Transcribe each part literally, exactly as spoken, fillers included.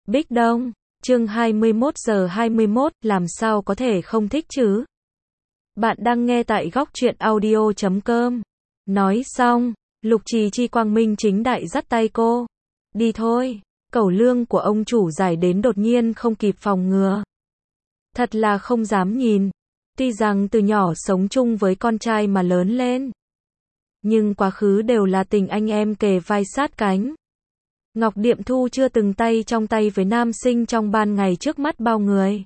Bích Đông, chương hai mươi mốt giờ hai mươi mốt, làm sao có thể không thích chứ? Bạn đang nghe tại góc truyện audio chấm com. Nói xong, Lục Trì Chi quang minh chính đại dắt tay cô. Đi thôi, cẩu lương của ông chủ giải đến đột nhiên không kịp phòng ngừa. Thật là không dám nhìn. Tuy rằng từ nhỏ sống chung với con trai mà lớn lên, nhưng quá khứ đều là tình anh em kề vai sát cánh. Ngọc Điệm Thu chưa từng tay trong tay với nam sinh trong ban ngày trước mắt bao người.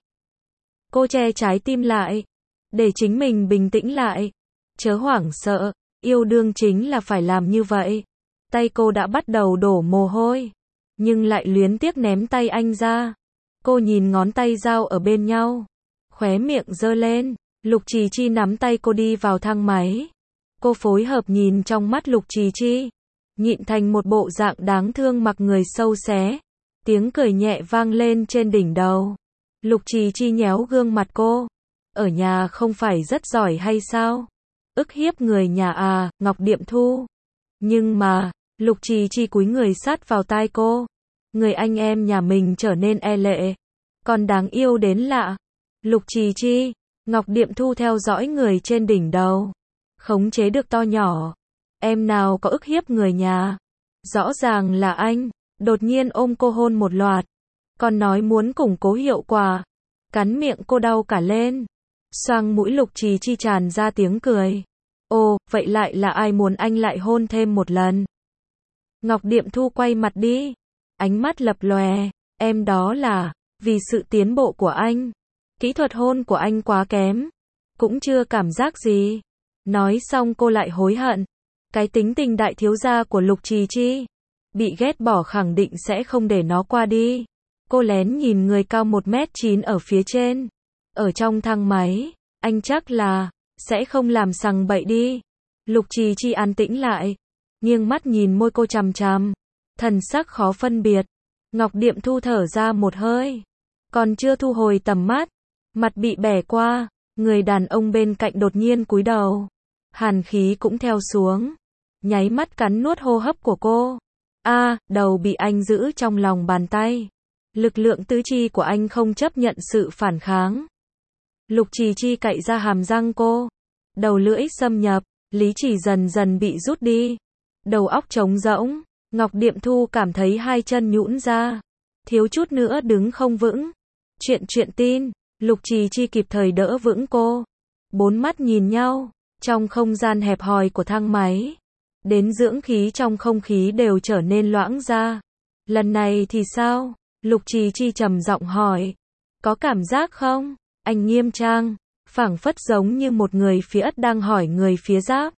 Cô che trái tim lại, để chính mình bình tĩnh lại. Chớ hoảng sợ, yêu đương chính là phải làm như vậy. Tay cô đã bắt đầu đổ mồ hôi, nhưng lại luyến tiếc ném tay anh ra. Cô nhìn ngón tay dao ở bên nhau, khóe miệng giơ lên. Lục Trì Chi nắm tay cô đi vào thang máy. Cô phối hợp nhìn trong mắt Lục Trì Chi, nhịn thành một bộ dạng đáng thương mặc người sâu xé. Tiếng cười nhẹ vang lên trên đỉnh đầu. Lục Trì Chi nhéo gương mặt cô. Ở nhà không phải rất giỏi hay sao? Ức hiếp người nhà à, Ngọc Điệm Thu. Nhưng mà, Lục Trì Chi cúi người sát vào tai cô. Người anh em nhà mình trở nên e lệ, còn đáng yêu đến lạ. Lục Trì Chi, Ngọc Điệm Thu theo dõi người trên đỉnh đầu, khống chế được to nhỏ. Em nào có ức hiếp người nhà? Rõ ràng là anh. Đột nhiên ôm cô hôn một loạt, còn nói muốn củng cố hiệu quả. Cắn miệng cô đau cả lên. Xoang mũi Lục Trì Chi tràn ra tiếng cười. Ồ, vậy lại là ai muốn anh lại hôn thêm một lần? Ngọc Điệm Thu quay mặt đi, ánh mắt lập lòe. Em đó là, vì sự tiến bộ của anh. Kỹ thuật hôn của anh quá kém, cũng chưa cảm giác gì. Nói xong cô lại hối hận. Cái tính tình đại thiếu gia của Lục Trì Chi, bị ghét bỏ khẳng định sẽ không để nó qua đi. Cô lén nhìn người cao một mét chín ở phía trên. Ở trong thang máy, anh chắc là sẽ không làm sằng bậy đi. Lục Trì Chi an tĩnh lại, nghiêng mắt nhìn môi cô chằm chằm, thần sắc khó phân biệt. Ngọc Điệm Thu thở ra một hơi, còn chưa thu hồi tầm mắt, mặt bị bẻ qua. Người đàn ông bên cạnh đột nhiên cúi đầu, hàn khí cũng theo xuống, nháy mắt cắn nuốt hô hấp của cô. A, à, đầu bị anh giữ trong lòng bàn tay. Lực lượng tứ chi của anh không chấp nhận sự phản kháng. Lục Trì Chi cạy ra hàm răng cô, đầu lưỡi xâm nhập, lý trí dần dần bị rút đi, đầu óc trống rỗng. Ngọc Điệm Thu cảm thấy hai chân nhũn ra, thiếu chút nữa đứng không vững. Chuyện chuyện tin, Lục Trì Chi kịp thời đỡ vững cô. Bốn mắt nhìn nhau, trong không gian hẹp hòi của thang máy, đến dưỡng khí trong không khí đều trở nên loãng ra. Lần này thì sao? Lục Trì Chi trầm giọng hỏi. Có cảm giác không? Anh nghiêm trang, phảng phất giống như một người phía Ất đang hỏi người phía Giáp.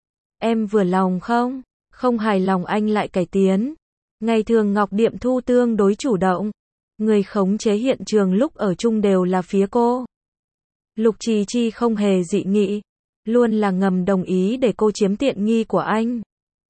Em vừa lòng không? Không hài lòng anh lại cải tiến. Ngày thường Ngọc Điệm Thu tương đối chủ động, người khống chế hiện trường lúc ở chung đều là phía cô. Lục Trì Chi không hề dị nghị, luôn là ngầm đồng ý để cô chiếm tiện nghi của anh.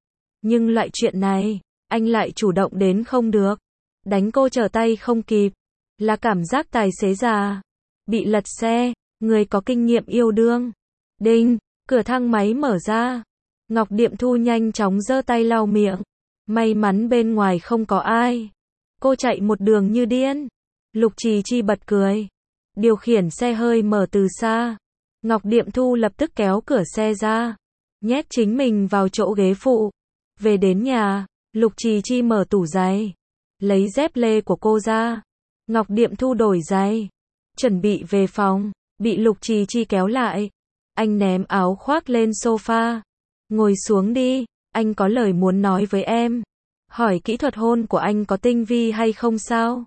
Nhưng loại chuyện này, anh lại chủ động đến không được. Đánh cô trở tay không kịp, là cảm giác tài xế già, bị lật xe, người có kinh nghiệm yêu đương. Đinh, cửa thang máy mở ra. Ngọc Điệm Thu nhanh chóng giơ tay lau miệng. May mắn bên ngoài không có ai. Cô chạy một đường như điên. Lục Trì Chi bật cười, điều khiển xe hơi mở từ xa. Ngọc Điệm Thu lập tức kéo cửa xe ra, nhét chính mình vào chỗ ghế phụ. Về đến nhà, Lục Trì Chi mở tủ giày, lấy dép lê của cô ra. Ngọc Điệm Thu đổi giày, chuẩn bị về phòng, bị Lục Trì Chi kéo lại. Anh ném áo khoác lên sofa. Ngồi xuống đi, anh có lời muốn nói với em. Hỏi kỹ thuật hôn của anh có tinh vi hay không sao?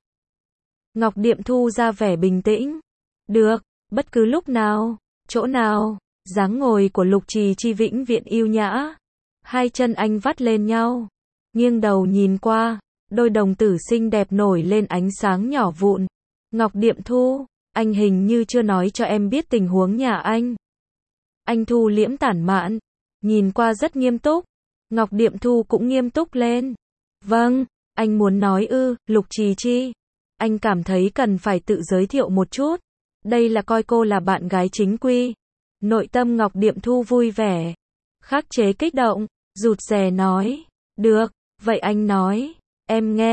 Ngọc Điệm Thu ra vẻ bình tĩnh. Được, bất cứ lúc nào, chỗ nào. Dáng ngồi của Lục Trì Chi vĩnh viễn yêu nhã. Hai chân anh vắt lên nhau, nghiêng đầu nhìn qua, đôi đồng tử xinh đẹp nổi lên ánh sáng nhỏ vụn. Ngọc Điệm Thu, anh hình như chưa nói cho em biết tình huống nhà anh. Anh thu liễm tản mạn, nhìn qua rất nghiêm túc. Ngọc Điệm Thu cũng nghiêm túc lên. Vâng, anh muốn nói ư? Lục Trì Chi, anh cảm thấy cần phải tự giới thiệu một chút. Đây là coi cô là bạn gái chính quy. Nội tâm Ngọc Điệm Thu vui vẻ, khắc chế kích động, rụt rè nói. Được, vậy anh nói, em nghe.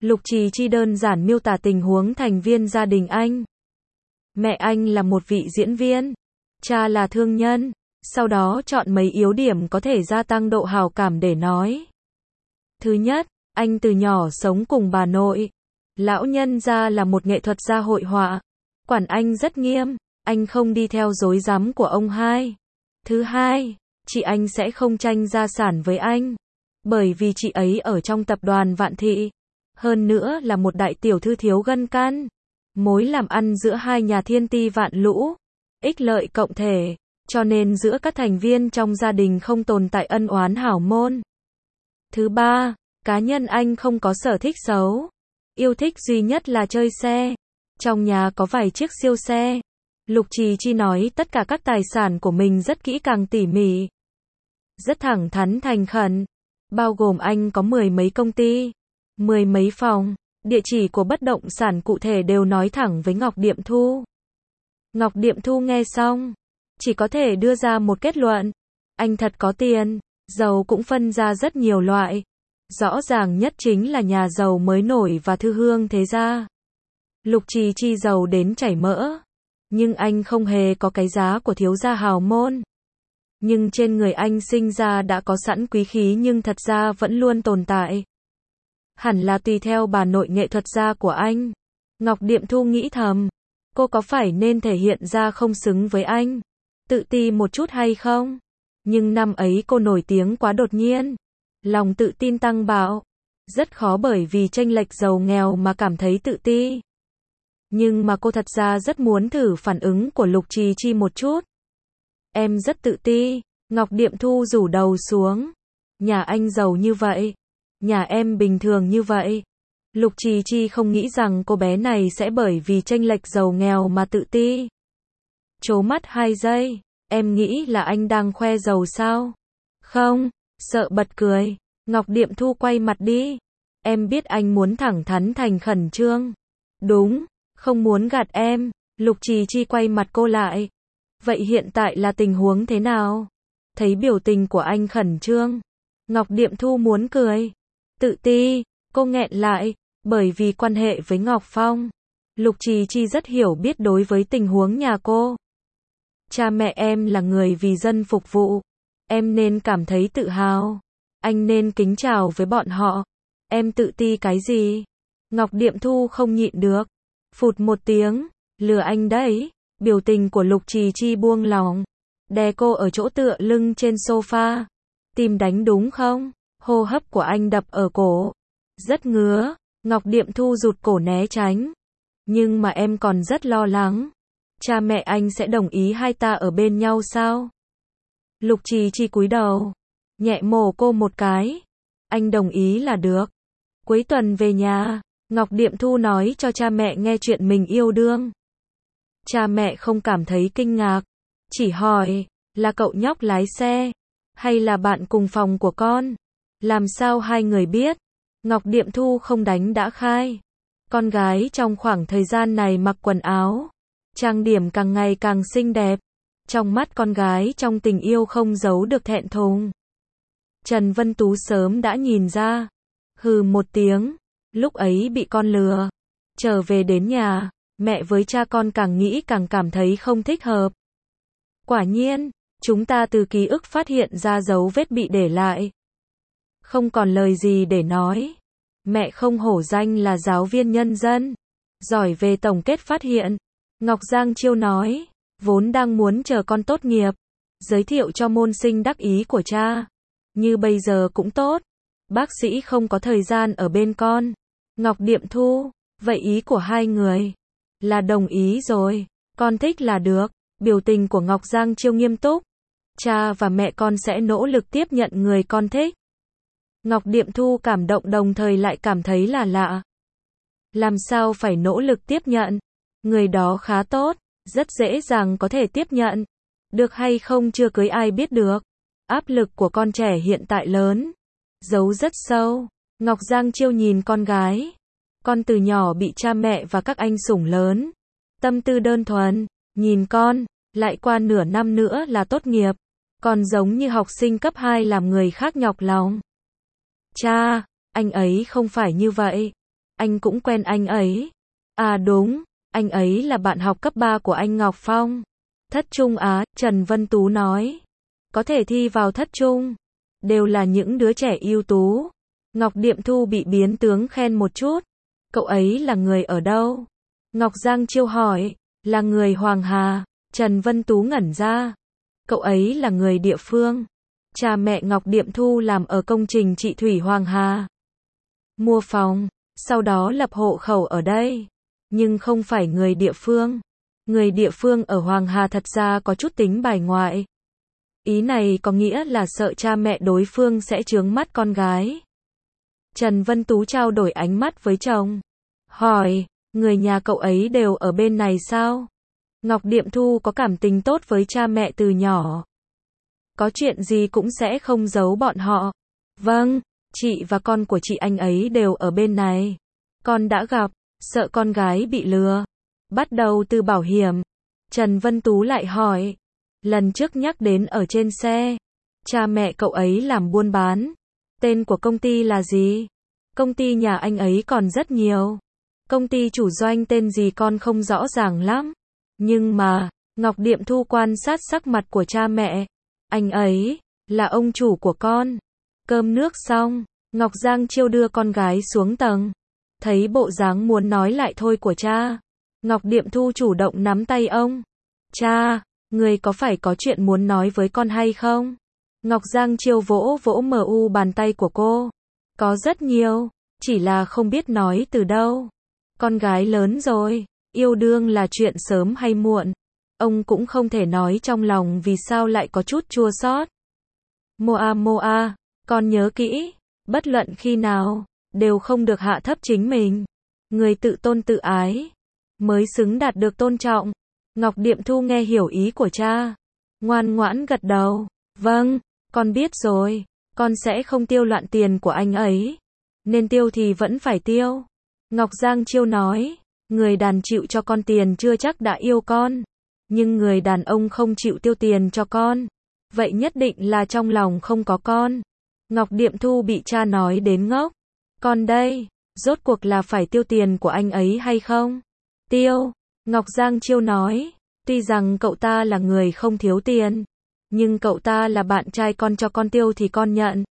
Lục Trì Chi đơn giản miêu tả tình huống thành viên gia đình anh. Mẹ anh là một vị diễn viên, cha là thương nhân, sau đó chọn mấy yếu điểm có thể gia tăng độ hào cảm để nói. Thứ nhất, anh từ nhỏ sống cùng bà nội. Lão nhân gia là một nghệ thuật gia hội họa, quản anh rất nghiêm, anh không đi theo rối rắm của ông hai. Thứ hai, chị anh sẽ không tranh gia sản với anh, bởi vì chị ấy ở trong tập đoàn Vạn Thị, hơn nữa là một đại tiểu thư thiếu gân căn. Mối làm ăn giữa hai nhà thiên ti vạn lũ, ích lợi cộng thể, cho nên giữa các thành viên trong gia đình không tồn tại ân oán hảo môn. Thứ ba, cá nhân anh không có sở thích xấu, yêu thích duy nhất là chơi xe. Trong nhà có vài chiếc siêu xe. Lục Trì Chi nói tất cả các tài sản của mình rất kỹ càng tỉ mỉ, rất thẳng thắn thành khẩn, bao gồm anh có mười mấy công ty, mười mấy phòng, địa chỉ của bất động sản cụ thể đều nói thẳng với Ngọc Điệm Thu. Ngọc Điệm Thu nghe xong, chỉ có thể đưa ra một kết luận, anh thật có tiền, giàu cũng phân ra rất nhiều loại. Rõ ràng nhất chính là nhà giàu mới nổi và thư hương thế gia. Lục Trì Chi giàu đến chảy mỡ, nhưng anh không hề có cái giá của thiếu gia hào môn. Nhưng trên người anh sinh ra đã có sẵn quý khí nhưng thật ra vẫn luôn tồn tại. Hẳn là tùy theo bà nội nghệ thuật gia của anh. Ngọc Điệm Thu nghĩ thầm, cô có phải nên thể hiện ra không xứng với anh, tự ti một chút hay không? Nhưng năm ấy cô nổi tiếng quá đột nhiên, lòng tự tin tăng bạo, rất khó bởi vì chênh lệch giàu nghèo mà cảm thấy tự ti. Nhưng mà cô thật ra rất muốn thử phản ứng của Lục Trì Chi một chút. Em rất tự ti. Ngọc Điệm Thu rủ đầu xuống. Nhà anh giàu như vậy, nhà em bình thường như vậy. Lục Trì Chi không nghĩ rằng cô bé này sẽ bởi vì chênh lệch giàu nghèo mà tự ti. Trố mắt hai giây, em nghĩ là anh đang khoe giàu sao? Không, sợ bật cười. Ngọc Điệm Thu quay mặt đi. Em biết anh muốn thẳng thắn thành khẩn trương. Đúng, không muốn gạt em. Lục Trì Chi quay mặt cô lại. Vậy hiện tại là tình huống thế nào? Thấy biểu tình của anh khẩn trương, Ngọc Điệm Thu muốn cười. Tự ti, cô nghẹn lại, bởi vì quan hệ với Ngọc Phong. Lục Trì Chi rất hiểu biết đối với tình huống nhà cô. Cha mẹ em là người vì dân phục vụ. Em nên cảm thấy tự hào. Anh nên kính chào với bọn họ. Em tự ti cái gì? Ngọc Điệm Thu không nhịn được. Phụt một tiếng, lừa anh đấy. Biểu tình của Lục Trì Chi buông lỏng, đè cô ở chỗ tựa lưng trên sofa. Tim đánh đúng không? Hô hấp của anh đập ở cổ. Rất ngứa. Ngọc Điệm Thu rụt cổ né tránh. Nhưng mà em còn rất lo lắng. Cha mẹ anh sẽ đồng ý hai ta ở bên nhau sao? Lục Trì Chi cúi đầu, nhẹ mổ cô một cái. Anh đồng ý là được. Cuối tuần về nhà, Ngọc Điệm Thu nói cho cha mẹ nghe chuyện mình yêu đương. Cha mẹ không cảm thấy kinh ngạc, chỉ hỏi, là cậu nhóc lái xe, hay là bạn cùng phòng của con? Làm sao hai người biết? Ngọc Điệm Thu không đánh đã khai. Con gái trong khoảng thời gian này mặc quần áo, trang điểm càng ngày càng xinh đẹp. Trong mắt con gái trong tình yêu không giấu được thẹn thùng. Trần Vân Tú sớm đã nhìn ra. Hừ một tiếng, lúc ấy bị con lừa. Trở về đến nhà, mẹ với cha con càng nghĩ càng cảm thấy không thích hợp. Quả nhiên, chúng ta từ ký ức phát hiện ra dấu vết bị để lại. Không còn lời gì để nói. Mẹ không hổ danh là giáo viên nhân dân, giỏi về tổng kết phát hiện. Ngọc Giang Chiêu nói, vốn đang muốn chờ con tốt nghiệp, giới thiệu cho môn sinh đắc ý của cha. Như bây giờ cũng tốt, bác sĩ không có thời gian ở bên con. Ngọc Điệm Thu, vậy ý của hai người là đồng ý rồi, con thích là được. Biểu tình của Ngọc Giang Chiêu nghiêm túc. Cha và mẹ con sẽ nỗ lực tiếp nhận người con thích. Ngọc Điệm Thu cảm động đồng thời lại cảm thấy là lạ. Làm sao phải nỗ lực tiếp nhận? Người đó khá tốt, rất dễ dàng có thể tiếp nhận. Được hay không chưa cưới ai biết được. Áp lực của con trẻ hiện tại lớn, giấu rất sâu. Ngọc Giang Chiêu nhìn con gái. Con từ nhỏ bị cha mẹ và các anh sủng lớn. Tâm tư đơn thuần, nhìn con, lại qua nửa năm nữa là tốt nghiệp. Còn giống như học sinh cấp hai làm người khác nhọc lòng. Cha, anh ấy không phải như vậy. anh cũng quen anh ấy. À đúng, anh ấy là bạn học cấp ba của anh Ngọc Phong. Thất trung á, Trần Vân Tú nói. Có thể thi vào thất trung. Đều là những đứa trẻ ưu tú. Ngọc Điệm Thu bị biến tướng khen một chút. Cậu ấy là người ở đâu? Ngọc Giang Chiêu hỏi. Là người Hoàng Hà. Trần Vân Tú ngẩn ra. Cậu ấy là người địa phương. Cha mẹ Ngọc Điệm Thu làm ở công trình trị thủy Hoàng Hà. Mua phòng, sau đó lập hộ khẩu ở đây. Nhưng không phải người địa phương. Người địa phương ở Hoàng Hà thật ra có chút tính bài ngoại. Ý này có nghĩa là sợ cha mẹ đối phương sẽ chướng mắt con gái. Trần Vân Tú trao đổi ánh mắt với chồng. Hỏi, người nhà cậu ấy đều ở bên này sao? Ngọc Điệm Thu có cảm tình tốt với cha mẹ từ nhỏ. Có chuyện gì cũng sẽ không giấu bọn họ. Vâng, chị và con của chị anh ấy đều ở bên này. Con đã gặp, sợ con gái bị lừa. Bắt đầu từ bảo hiểm. Trần Vân Tú lại hỏi. Lần trước nhắc đến ở trên xe. Cha mẹ cậu ấy làm buôn bán. Tên của công ty là gì? Công ty nhà anh ấy còn rất nhiều. Công ty chủ doanh tên gì con không rõ ràng lắm. Nhưng mà, Ngọc Điệm Thu quan sát sắc mặt của cha mẹ. Anh ấy, là ông chủ của con. Cơm nước xong, Ngọc Giang Chiêu đưa con gái xuống tầng. Thấy bộ dáng muốn nói lại thôi của cha. Ngọc Điệm Thu chủ động nắm tay ông. Cha, người có phải có chuyện muốn nói với con hay không? Ngọc Giang Chiêu vỗ vỗ mờ u bàn tay của cô. Có rất nhiều, chỉ là không biết nói từ đâu. Con gái lớn rồi, yêu đương là chuyện sớm hay muộn. Ông cũng không thể nói trong lòng vì sao lại có chút chua xót. Moa Moa, con nhớ kỹ, bất luận khi nào, đều không được hạ thấp chính mình. Người tự tôn tự ái, mới xứng đạt được tôn trọng. Ngọc Điệm Thu nghe hiểu ý của cha. Ngoan ngoãn gật đầu. Vâng, con biết rồi. Con sẽ không tiêu loạn tiền của anh ấy. Nên tiêu thì vẫn phải tiêu. Ngọc Giang Chiêu nói. Người đàn chịu cho con tiền chưa chắc đã yêu con. Nhưng người đàn ông không chịu tiêu tiền cho con. Vậy nhất định là trong lòng không có con. Ngọc Điệm Thu bị cha nói đến ngốc. Con đây, rốt cuộc là phải tiêu tiền của anh ấy hay không? Tiêu. Ngọc Giang Chiêu nói. Tuy rằng cậu ta là người không thiếu tiền. Nhưng cậu ta là bạn trai con, cho con tiêu thì con nhận.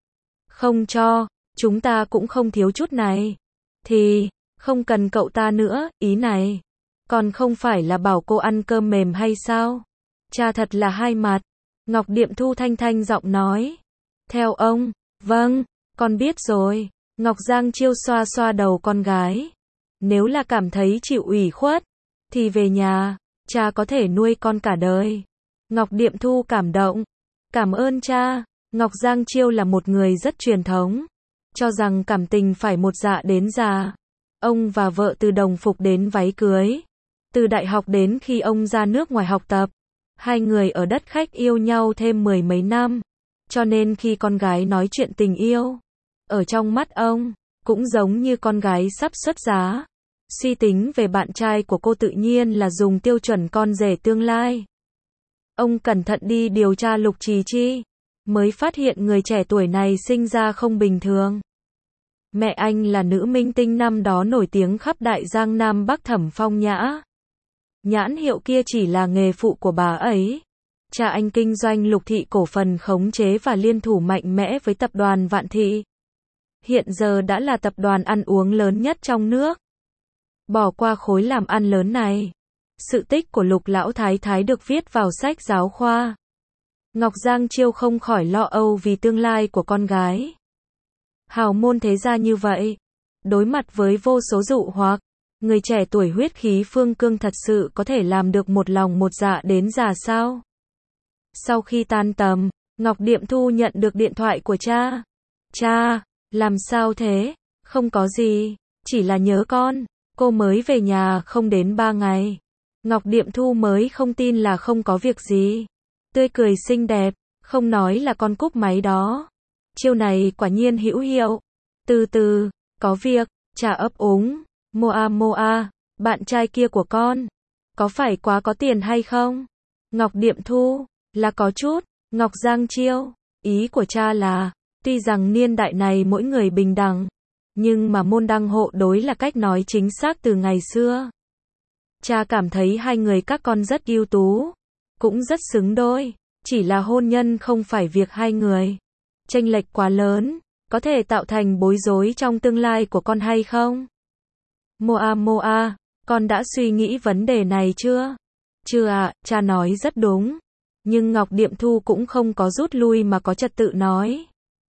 Không cho, chúng ta cũng không thiếu chút này. Thì, không cần cậu ta nữa, ý này. Còn không phải là bảo cô ăn cơm mềm hay sao? Cha thật là hai mặt. Ngọc Điệm Thu thanh thanh giọng nói. Theo ông, vâng, con biết rồi. Ngọc Giang Chiêu xoa xoa đầu con gái. Nếu là cảm thấy chịu ủy khuất, thì về nhà, cha có thể nuôi con cả đời. Ngọc Điệm Thu cảm động. Cảm ơn cha. Ngọc Giang Chiêu là một người rất truyền thống. Cho rằng cảm tình phải một dạ đến già. Ông và vợ từ đồng phục đến váy cưới. Từ đại học đến khi ông ra nước ngoài học tập. Hai người ở đất khách yêu nhau thêm mười mấy năm. Cho nên khi con gái nói chuyện tình yêu, ở trong mắt ông, cũng giống như con gái sắp xuất giá. Suy tính về bạn trai của cô tự nhiên là dùng tiêu chuẩn con rể tương lai. Ông cẩn thận đi điều tra Lục Trì Chi, mới phát hiện người trẻ tuổi này sinh ra không bình thường. Mẹ anh là nữ minh tinh năm đó nổi tiếng khắp Đại Giang Nam Bắc Thẩm Phong Nhã. Nhãn hiệu kia chỉ là nghề phụ của bà ấy. Cha anh kinh doanh Lục Thị cổ phần khống chế và liên thủ mạnh mẽ với tập đoàn Vạn Thị. Hiện giờ đã là tập đoàn ăn uống lớn nhất trong nước. Bỏ qua khối làm ăn lớn này. Sự tích của Lục Lão Thái Thái được viết vào sách giáo khoa. Ngọc Giang Chiêu không khỏi lo âu vì tương lai của con gái. Hào môn thế gia như vậy, đối mặt với vô số dụ hoặc, người trẻ tuổi huyết khí phương cương thật sự có thể làm được một lòng một dạ đến già sao? Sau khi tan tầm, Ngọc Điệm Thu nhận được điện thoại của cha. Cha, làm sao thế? Không có gì, chỉ là nhớ con. Cô mới về nhà không đến ba ngày. Ngọc Điệm Thu mới không tin là không có việc gì. Tươi cười xinh đẹp, không nói là con cúp máy đó. Chiêu này quả nhiên hữu hiệu. Từ từ, có việc, cha ấp úng. Moa Moa, bạn trai kia của con, có phải quá có tiền hay không? Ngọc Điệm Thu, là có chút. Ngọc Giang Chiêu, ý của cha là, tuy rằng niên đại này mỗi người bình đẳng, Nhưng mà môn đăng hộ đối là cách nói chính xác từ ngày xưa. Cha cảm thấy hai người các con rất ưu tú, cũng rất xứng đôi, chỉ là hôn nhân không phải việc hai người. Chênh lệch quá lớn, có thể tạo thành bối rối trong tương lai của con hay không? Moa Moa, con đã suy nghĩ vấn đề này chưa? Chưa ạ, à, cha nói rất đúng. Nhưng Ngọc Điệm Thu cũng không có rút lui mà có trật tự nói.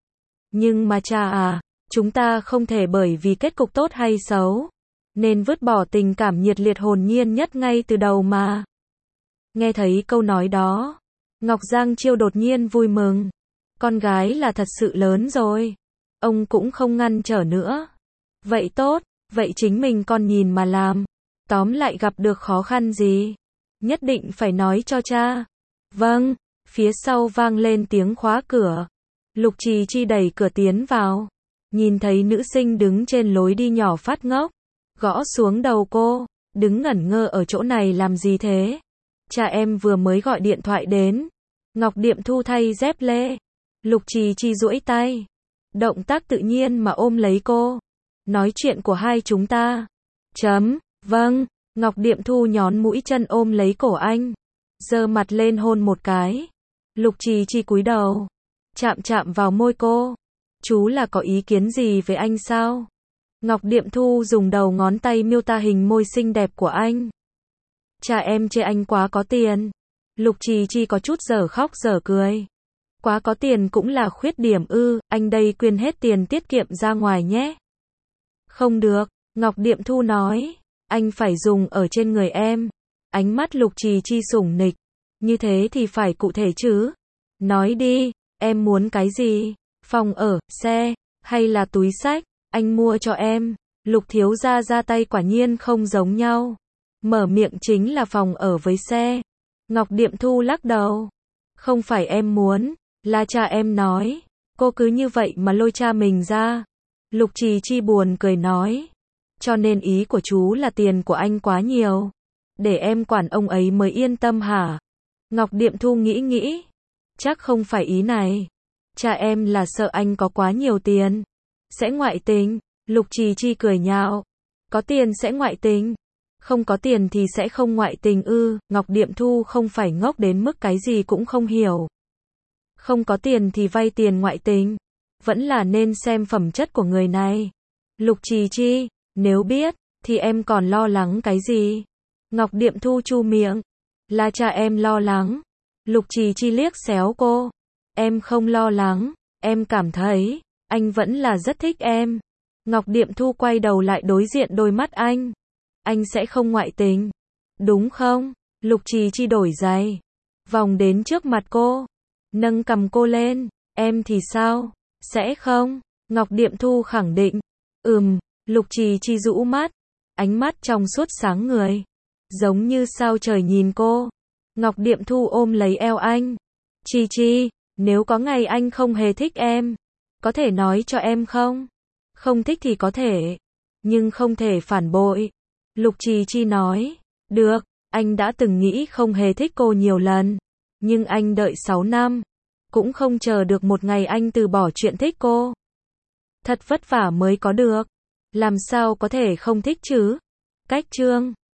Nhưng mà cha à, chúng ta không thể bởi vì kết cục tốt hay xấu, nên vứt bỏ tình cảm nhiệt liệt hồn nhiên nhất ngay từ đầu mà. Nghe thấy câu nói đó, Ngọc Giang Chiêu đột nhiên vui mừng. Con gái là thật sự lớn rồi. Ông cũng không ngăn trở nữa. Vậy tốt, vậy chính mình con nhìn mà làm. Tóm lại gặp được khó khăn gì, nhất định phải nói cho cha. Vâng, phía sau vang lên tiếng khóa cửa. Lục Trì Chi đẩy cửa tiến vào. Nhìn thấy nữ sinh đứng trên lối đi nhỏ phát ngốc. Gõ xuống đầu cô. Đứng ngẩn ngơ ở chỗ này làm gì thế? Cha em vừa mới gọi điện thoại đến. Ngọc Điệm Thu thay dép lê. Lục Trì Chi duỗi tay. Động tác tự nhiên mà ôm lấy cô. Nói chuyện của hai chúng ta. Chấm, vâng. Ngọc Điệm Thu nhón mũi chân ôm lấy cổ anh. Giơ mặt lên hôn một cái. Lục Trì Chi cúi đầu. Chạm chạm vào môi cô. Chú là có ý kiến gì về anh sao? Ngọc Điệm Thu dùng đầu ngón tay miêu tả hình môi xinh đẹp của anh. Cha em chê anh quá có tiền. Lục Trì Chi có chút dở khóc dở cười. Quá có tiền cũng là khuyết điểm ư, anh đây quyên hết tiền tiết kiệm ra ngoài nhé. Không được, Ngọc Điệm Thu nói, anh phải dùng ở trên người em. Ánh mắt Lục Trì Chi sủng nịch, như thế thì phải cụ thể chứ. Nói đi, em muốn cái gì? Phòng ở, xe, hay là túi xách? Anh mua cho em. Lục thiếu gia ra tay quả nhiên không giống nhau. Mở miệng chính là phòng ở với xe. Ngọc Điệm Thu lắc đầu. Không phải em muốn, là cha em nói. Cô cứ như vậy mà lôi cha mình ra. Lục Trì Chi buồn cười nói. Cho nên ý của chú là tiền của anh quá nhiều. Để em quản ông ấy mới yên tâm hả? Ngọc Điệm Thu nghĩ nghĩ. Chắc không phải ý này. Cha em là sợ anh có quá nhiều tiền. Sẽ ngoại tình. Lục Trì Chi cười nhạo. Có tiền sẽ ngoại tình. Không có tiền thì sẽ không ngoại tình ư? Ngọc Điệm Thu không phải ngốc đến mức cái gì cũng không hiểu. Không có tiền thì vay tiền ngoại tình. Vẫn là nên xem phẩm chất của người này. Lục Trì Chi, nếu biết, thì em còn lo lắng cái gì? Ngọc Điệm Thu chu miệng. Là cha em lo lắng. Lục Trì Chi liếc xéo cô. Em không lo lắng, em cảm thấy, anh vẫn là rất thích em. Ngọc Điệm Thu quay đầu lại đối diện đôi mắt anh. Anh sẽ không ngoại tình. Đúng không? Lục Trì Chi đổi giày. Vòng đến trước mặt cô. Nâng cầm cô lên. Em thì sao? Sẽ không? Ngọc Điệm Thu khẳng định. Ừm. Lục Trì Chi rũ mắt. Ánh mắt trong suốt sáng người. Giống như sao trời nhìn cô. Ngọc Điệm Thu ôm lấy eo anh. Chi Chi, nếu có ngày anh không hề thích em, có thể nói cho em không? Không thích thì có thể, nhưng không thể phản bội. Lục Trì Chi nói. Được, anh đã từng nghĩ không hề thích cô nhiều lần. Nhưng anh đợi sáu năm. Cũng không chờ được một ngày anh từ bỏ chuyện thích cô. Thật vất vả mới có được. Làm sao có thể không thích chứ? Cách chương